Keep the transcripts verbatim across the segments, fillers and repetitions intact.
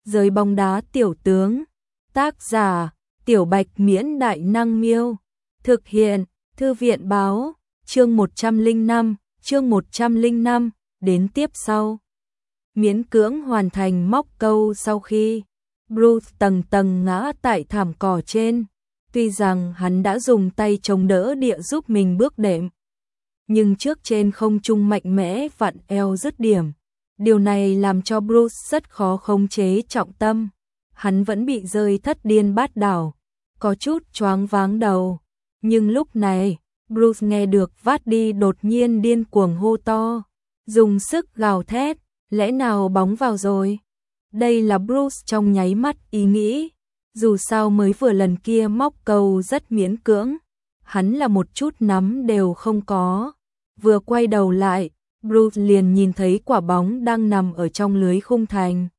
Giới bóng đá tiểu tướng. Tác giả: Tiểu Bạch Miễn Đại Năng Miêu. Thực hiện: Thư viện báo. Chương một trăm lẻ năm, chương một trăm lẻ năm, đến tiếp sau. Miễn cưỡng hoàn thành móc câu sau khi Bruce tầng tầng ngã tại thảm cỏ trên. Tuy rằng hắn đã dùng tay chống đỡ địa giúp mình bước đệm, nhưng trước trên không trung mạnh mẽ vặn eo dứt điểm. Điều này làm cho Bruce rất khó khống chế trọng tâm. Hắn vẫn bị rơi thất điên bát đảo, có chút choáng váng đầu. Nhưng lúc này, Bruce nghe được Vardy đột nhiên điên cuồng hô to, dùng sức gào thét, lẽ nào bóng vào rồi? Đây là Bruce trong nháy mắt ý nghĩ, dù sao mới vừa lần kia móc câu rất miễn cưỡng, hắn là một chút nắm đều không có. Vừa quay đầu lại, Bruce liền nhìn thấy quả bóng đang nằm ở trong lưới khung thành.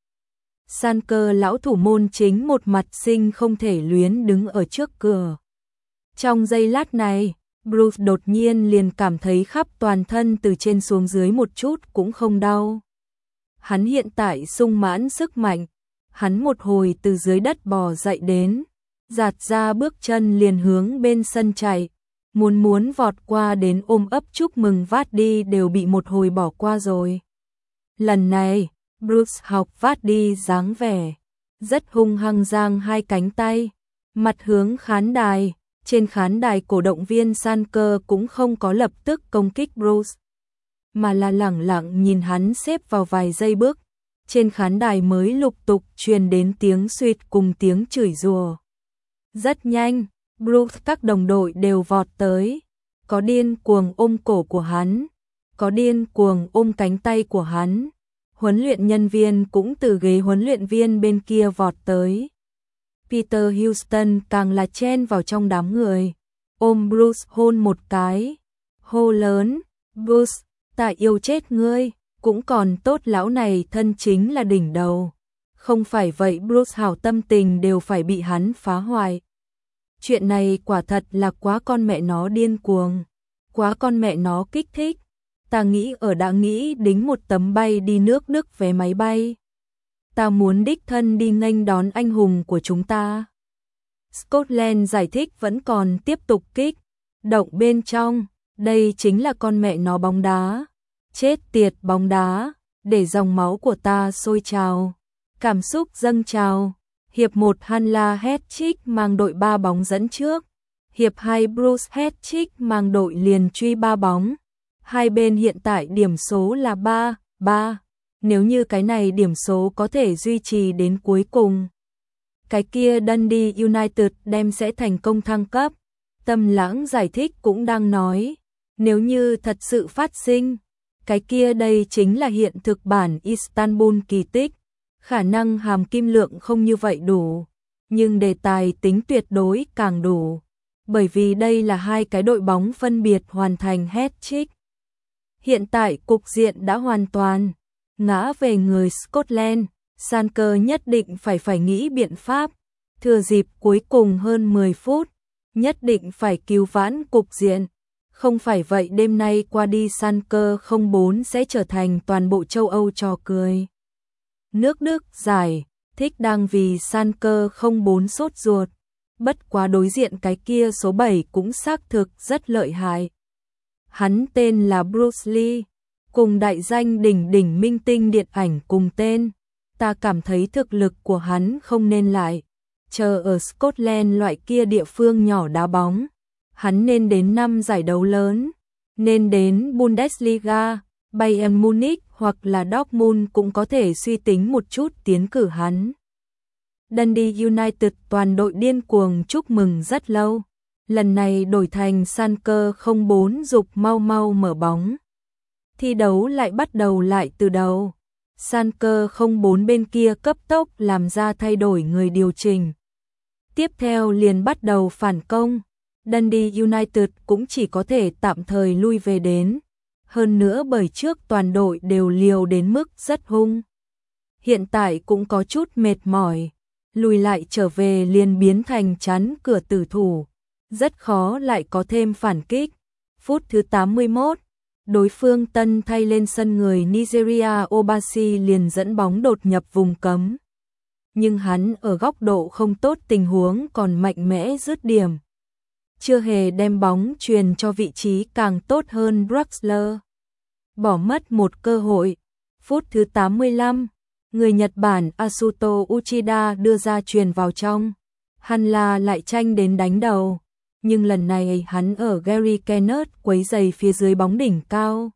Sanker lão thủ môn chính một mặt sinh không thể luyến đứng ở trước cửa. Trong giây lát này, Bruce đột nhiên liền cảm thấy khắp toàn thân từ trên xuống dưới một chút cũng không đau. Hắn hiện tại sung mãn sức mạnh, hắn một hồi từ dưới đất bò dậy đến, giạt ra bước chân liền hướng bên sân chạy, muốn muốn vọt qua đến ôm ấp chúc mừng Vardy đều bị một hồi bỏ qua rồi. Lần này, Bruce học Vardy dáng vẻ, rất hung hăng giang hai cánh tay, mặt hướng khán đài. Trên khán đài cổ động viên Sanker cũng không có lập tức công kích Bruce, mà là lẳng lặng nhìn hắn xếp vào vài giây bước. Trên khán đài mới lục tục truyền đến tiếng suýt cùng tiếng chửi rủa. Rất nhanh, Bruce các đồng đội đều vọt tới, có điên cuồng ôm cổ của hắn, có điên cuồng ôm cánh tay của hắn. Huấn luyện nhân viên cũng từ ghế huấn luyện viên bên kia vọt tới. Peter Houston càng là chen vào trong đám người, ôm Bruce hôn một cái, hô lớn, Bruce, ta yêu chết ngươi, cũng còn tốt lão này thân chính là đỉnh đầu. Không phải vậy Bruce hảo tâm tình đều phải bị hắn phá hoại. Chuyện này quả thật là quá con mẹ nó điên cuồng, quá con mẹ nó kích thích. Ta nghĩ ở đã nghĩ đính một tấm bay đi nước Đức vé máy bay. Ta muốn đích thân đi nghênh đón anh hùng của chúng ta. Scotland giải thích vẫn còn tiếp tục kích động bên trong, đây chính là con mẹ nó bóng đá. Chết tiệt bóng đá, để dòng máu của ta sôi trào, cảm xúc dâng trào. Hiệp một Hanla hat-trick mang đội ba bóng dẫn trước, hiệp hai Bruce hat-trick mang đội liền truy ba bóng. Hai bên hiện tại điểm số là ba ba. Nếu như cái này điểm số có thể duy trì đến cuối cùng, cái kia Dundee United đem sẽ thành công thăng cấp. Tâm Lãng giải thích cũng đang nói, nếu như thật sự phát sinh, cái kia đây chính là hiện thực bản Istanbul kỳ tích, khả năng hàm kim lượng không như vậy đủ, nhưng đề tài tính tuyệt đối càng đủ, bởi vì đây là hai cái đội bóng phân biệt hoàn thành hat-trick. Hiện tại cục diện đã hoàn toàn ngã về người Scotland, Sanker nhất định phải phải nghĩ biện pháp, thừa dịp cuối cùng hơn mười phút, nhất định phải cứu vãn cục diện. Không phải vậy đêm nay qua đi Sanker không bốn sẽ trở thành toàn bộ châu Âu trò cười. Nước Đức giải thích đang vì Sanker không bốn sốt ruột, bất quá đối diện cái kia số bảy cũng xác thực rất lợi hại. Hắn tên là Bruce Lee, cùng đại danh đỉnh đỉnh minh tinh điện ảnh cùng tên. Ta cảm thấy thực lực của hắn không nên lại chờ ở Scotland loại kia địa phương nhỏ đá bóng. Hắn nên đến năm giải đấu lớn, nên đến Bundesliga, Bayern Munich hoặc là Dortmund cũng có thể suy tính một chút tiến cử hắn. Dundee United toàn đội điên cuồng chúc mừng rất lâu. Lần này đổi thành Sanker không bốn dục mau mau mở bóng. Thi đấu lại bắt đầu lại từ đầu. Sanker không bốn bên kia cấp tốc làm ra thay đổi người điều chỉnh. Tiếp theo liền bắt đầu phản công. Dundee United cũng chỉ có thể tạm thời lui về đến. Hơn nữa bởi trước toàn đội đều liều đến mức rất hung. Hiện tại cũng có chút mệt mỏi. Lùi lại trở về liền biến thành chắn cửa tử thủ. Rất khó lại có thêm phản kích. Phút thứ tám mươi mốt, đối phương tân thay lên sân người Nigeria Obasi liền dẫn bóng đột nhập vùng cấm. nhưng hắn ở góc độ không tốt tình huống còn mạnh mẽ dứt điểm. Chưa hề đem bóng truyền cho vị trí càng tốt hơn Draxler. Bỏ mất một cơ hội. Phút thứ tám mươi lăm, người Nhật Bản Asuto Uchida đưa ra truyền vào trong. Hanla lại tranh đến đánh đầu, nhưng lần này hắn ở Gary Kenneth quấy giày phía dưới bóng đỉnh cao.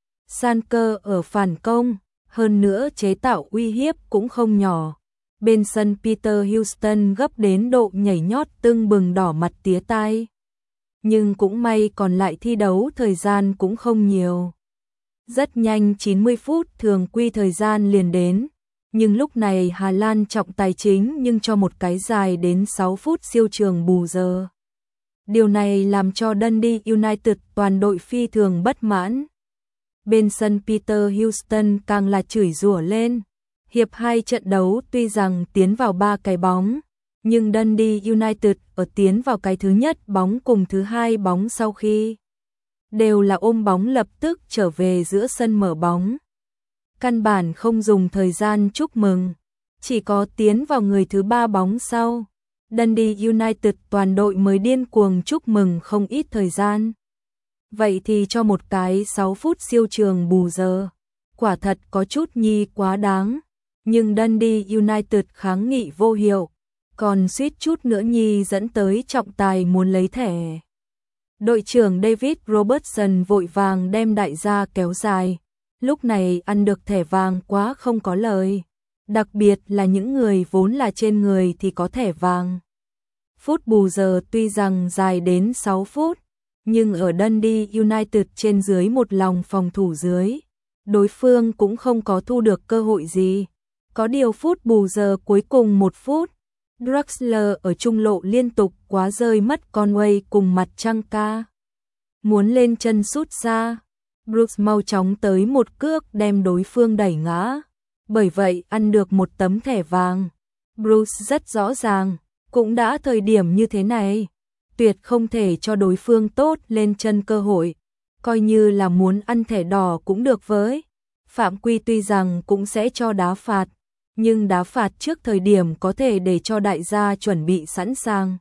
Sanker ở phản công, hơn nữa chế tạo uy hiếp cũng không nhỏ. Bên sân Peter Houston gấp đến độ nhảy nhót tưng bừng đỏ mặt tía tai. Nhưng cũng may còn lại thi đấu thời gian cũng không nhiều. Rất nhanh chín mươi phút thường quy thời gian liền đến. Nhưng lúc này Hà Lan trọng tài chính nhưng cho một cái dài đến sáu phút siêu trường bù giờ. Điều này làm cho Dundee United toàn đội phi thường bất mãn. Bên sân Peter Houston càng là chửi rủa lên. Hiệp hai trận đấu tuy rằng tiến vào ba cái bóng, nhưng Dundee United ở tiến vào cái thứ nhất bóng cùng thứ hai bóng sau khi đều là ôm bóng lập tức trở về giữa sân mở bóng. Căn bản không dùng thời gian chúc mừng, chỉ có tiến vào người thứ ba bóng sau. Dundee United toàn đội mới điên cuồng chúc mừng không ít thời gian. Vậy thì cho một cái sáu phút siêu trường bù giờ, quả thật có chút nhi quá đáng. Nhưng Dundee United kháng nghị vô hiệu, còn suýt chút nữa nhi dẫn tới trọng tài muốn lấy thẻ. Đội trưởng David Robertson vội vàng đem đại gia kéo dài. Lúc này ăn được thẻ vàng quá không có lời. Đặc biệt là những người vốn là trên người thì có thẻ vàng. Phút bù giờ tuy rằng dài đến sáu phút, nhưng ở Dundee United trên dưới một lòng phòng thủ dưới, đối phương cũng không có thu được cơ hội gì. Có điều phút bù giờ cuối cùng một phút, Draxler ở trung lộ liên tục quá rơi mất Conway cùng mặt trăng ca. Muốn lên chân sút xa, Brooks mau chóng tới một cước đem đối phương đẩy ngã. Bởi vậy ăn được một tấm thẻ vàng. Brooks rất rõ ràng, cũng đã thời điểm như thế này, tuyệt không thể cho đối phương tốt lên chân cơ hội. Coi như là muốn ăn thẻ đỏ cũng được với. Phạm quy tuy rằng cũng sẽ cho đá phạt, nhưng đá phạt trước thời điểm có thể để cho đại gia chuẩn bị sẵn sàng.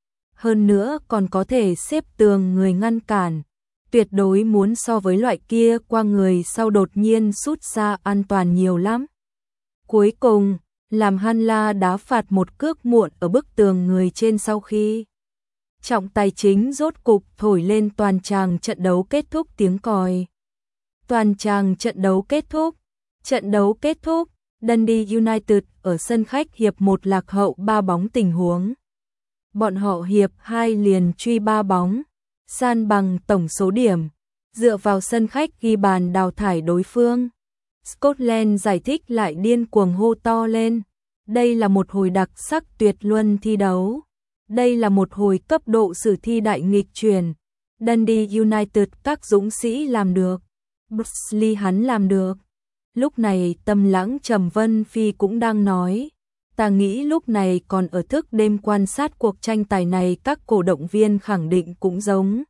Hơn nữa còn có thể xếp tường người ngăn cản. Tuyệt đối muốn so với loại kia qua người sau đột nhiên sút xa an toàn nhiều lắm. Cuối cùng, làm Hanla đá phạt một cước muộn ở bức tường người trên sau khi trọng tài chính rốt cục thổi lên toàn tràng trận đấu kết thúc tiếng còi. Toàn tràng trận đấu kết thúc. Trận đấu kết thúc. Dundee United ở sân khách hiệp một lạc hậu ba bóng tình huống. Bọn họ hiệp hai liền truy ba bóng, san bằng tổng số điểm, dựa vào sân khách ghi bàn đào thải đối phương. Scotland giải thích lại điên cuồng hô to lên. Đây là một hồi đặc sắc tuyệt luân thi đấu. Đây là một hồi cấp độ sử thi đại nghịch chuyển. Dundee United các dũng sĩ làm được. Buxley hắn làm được. Lúc này Tâm Lãng Trầm Vân Phi cũng đang nói. Ta nghĩ lúc này còn ở thức đêm quan sát cuộc tranh tài này các cổ động viên khẳng định cũng giống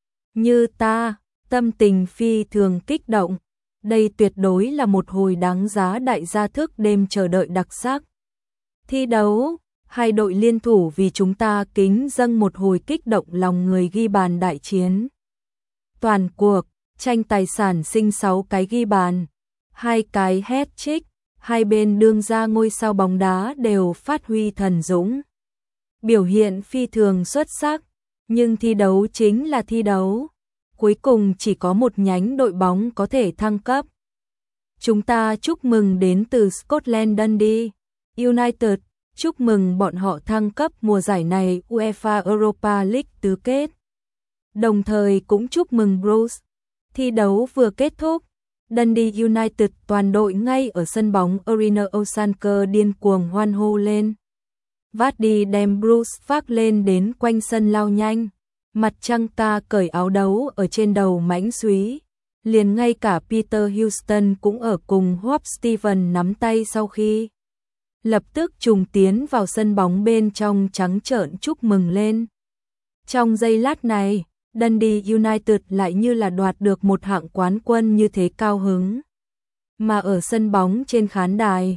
như ta, tâm tình phi thường kích động. Đây tuyệt đối là một hồi đáng giá đại gia thức đêm chờ đợi đặc sắc. Thi đấu, hai đội liên thủ vì chúng ta kính dâng một hồi kích động lòng người ghi bàn đại chiến. Toàn cuộc, tranh tài sản sinh sáu cái ghi bàn, hai cái hat-trick, hai bên đương ra ngôi sao bóng đá đều phát huy thần dũng. Biểu hiện phi thường xuất sắc, nhưng thi đấu chính là thi đấu. Cuối cùng chỉ có một nhánh đội bóng có thể thăng cấp. Chúng ta chúc mừng đến từ Scotland Dundee United, chúc mừng bọn họ thăng cấp mùa giải này UEFA Europa League tứ kết. Đồng thời cũng chúc mừng Bruce. Thi đấu vừa kết thúc, Dundee United toàn đội ngay ở sân bóng Arena Osanker điên cuồng hoan hô lên. Vardy đem Bruce vác lên đến quanh sân lao nhanh. Mặt trăng ca cởi áo đấu ở trên đầu mãnh súy. Liền ngay cả Peter Houston cũng ở cùng Hope Steven nắm tay sau khi lập tức trùng tiến vào sân bóng bên trong trắng trợn chúc mừng lên. Trong giây lát này, Dundee United lại như là đoạt được một hạng quán quân như thế cao hứng. Mà ở sân bóng trên khán đài,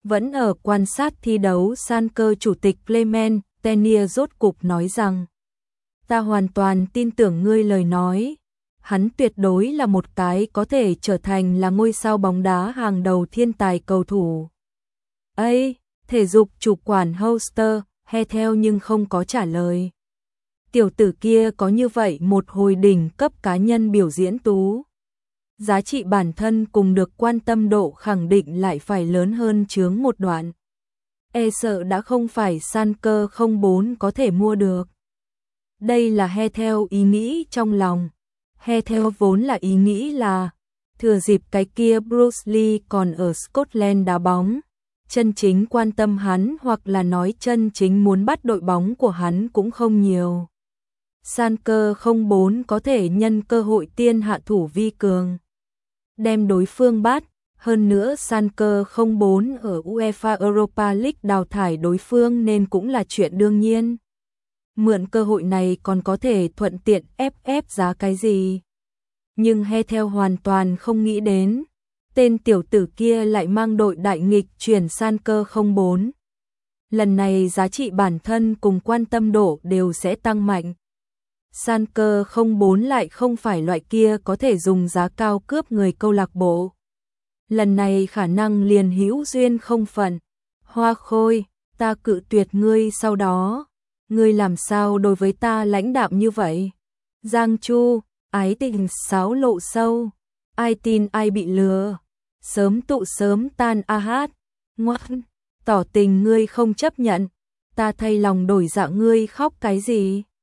Vẫn ở quan sát thi đấu san cơ, chủ tịch Clement Tenier rốt cục nói rằng: ta hoàn toàn tin tưởng ngươi lời nói. Hắn tuyệt đối là một cái có thể trở thành là ngôi sao bóng đá hàng đầu thiên tài cầu thủ. Ây, thể dục chủ quản Hoster he theo nhưng không có trả lời. Tiểu tử kia có như vậy một hồi đỉnh cấp cá nhân biểu diễn tú. Giá trị bản thân cùng được quan tâm độ khẳng định lại phải lớn hơn chướng một đoạn. E sợ đã không phải san cơ không bốn có thể mua được. Đây là he theo ý nghĩ trong lòng. He theo vốn là ý nghĩ là thừa dịp cái kia Bruce Lee còn ở Scotland đá bóng, chân chính quan tâm hắn hoặc là nói chân chính muốn bắt đội bóng của hắn cũng không nhiều. San cơ không bốn có thể nhân cơ hội tiên hạ thủ vi cường, đem đối phương bắt. Hơn nữa san cơ không bốn ở UEFA Europa League đào thải đối phương nên cũng là chuyện đương nhiên. Mượn cơ hội này còn có thể thuận tiện ép ép giá cái gì. Nhưng he theo hoàn toàn không nghĩ đến, tên tiểu tử kia lại mang đội đại nghịch chuyển san cơ không bốn. Lần này giá trị bản thân cùng quan tâm độ đều sẽ tăng mạnh. San cơ không bốn lại không phải loại kia có thể dùng giá cao cướp người câu lạc bộ. Lần này khả năng liền hữu duyên không phận. Hoa Khôi, ta cự tuyệt ngươi sau đó. Ngươi làm sao đối với ta lãnh đạm như vậy? Giang Chu, ái tình sáo lộ sâu. Ai tin ai bị lừa. Sớm tụ sớm tan a hát. Ngoan, tỏ tình ngươi không chấp nhận. Ta thay lòng đổi dạ ngươi khóc cái gì?